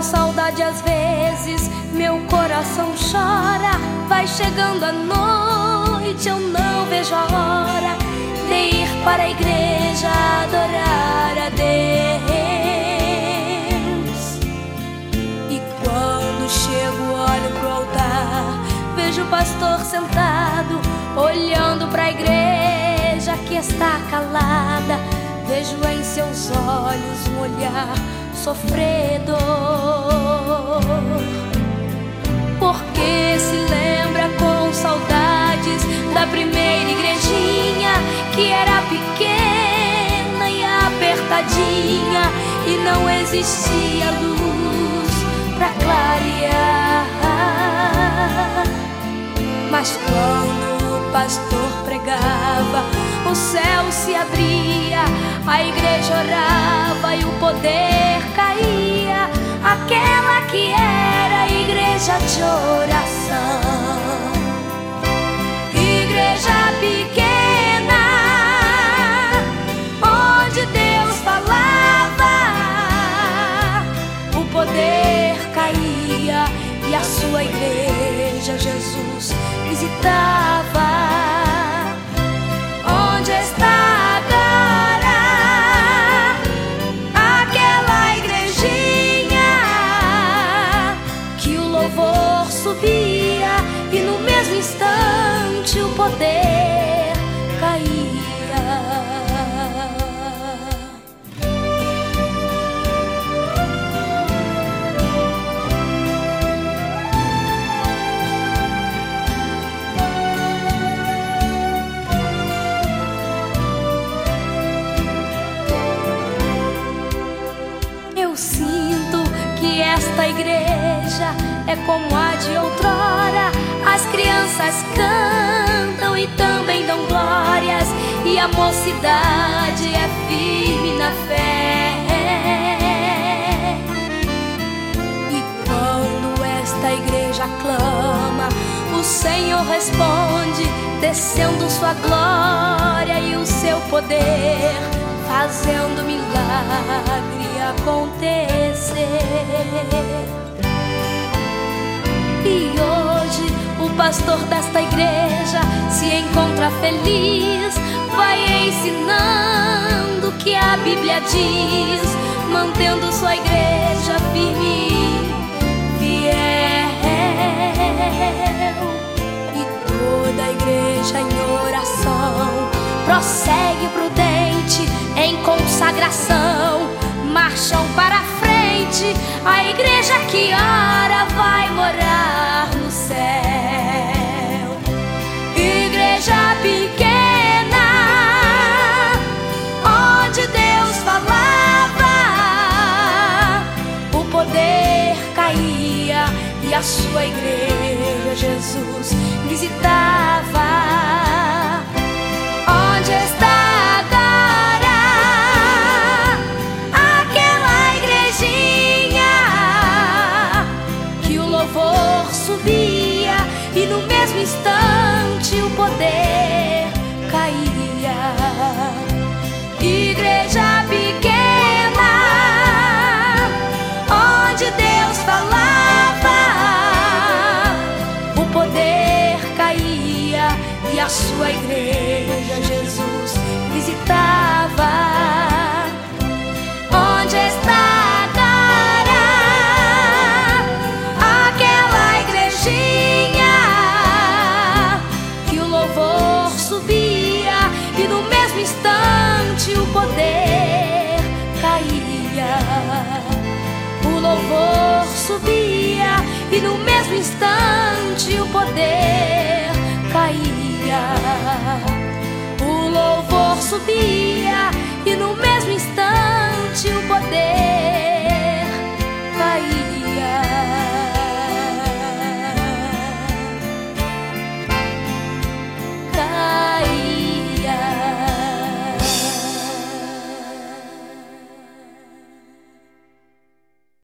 Com saudade às vezes meu coração chora. Vai chegando a noite, eu não vejo a hora de ir para a igreja adorar a Deus. E quando chego, olho pro altar, vejo o pastor sentado, olhando para a igreja que está calada. Vejo em seus olhos um olhar sofredor, porque se lembra com saudades da primeira igrejinha, que era pequena e apertadinha, e não existia luz pra clarear. Mas quando o pastor pregava, o céu se abria, a igreja orava e o poder caía. Aquela que era a igreja de oração, igreja pequena, onde Deus falava, o poder caía e a sua igreja Jesus visitava. Onde está agora aquela igrejinha que o louvor subia e no mesmo instante o poder caía? Eu sinto que esta igreja é como a de outrora. As crianças cantam e também dão glórias, e a mocidade é firme na fé. E quando esta igreja clama, o Senhor responde, descendo sua glória e o seu poder, fazendo milagre acontecer. E hoje o pastor desta igreja se encontra feliz, vai ensinando o que a Bíblia diz, mantendo sua igreja firme e fiel. E toda a igreja em oração prossegue prudente em consagração, marcham para a frente. A igreja que ora vai morar no céu. Igreja pequena, onde Deus falava, o poder caía e a sua igreja Jesus visitava. Onde está agora aquela igrejinha que o louvor subia e no mesmo instante o poder caía? Igreja pequena, onde Deus falava, o poder caía e a sua igreja Jesus visitava. Onde está agora aquela igrejinha que o louvor subia e no mesmo instante o poder caía? O louvor subia e no mesmo instante o poder caía. O louvor subia e no mesmo instante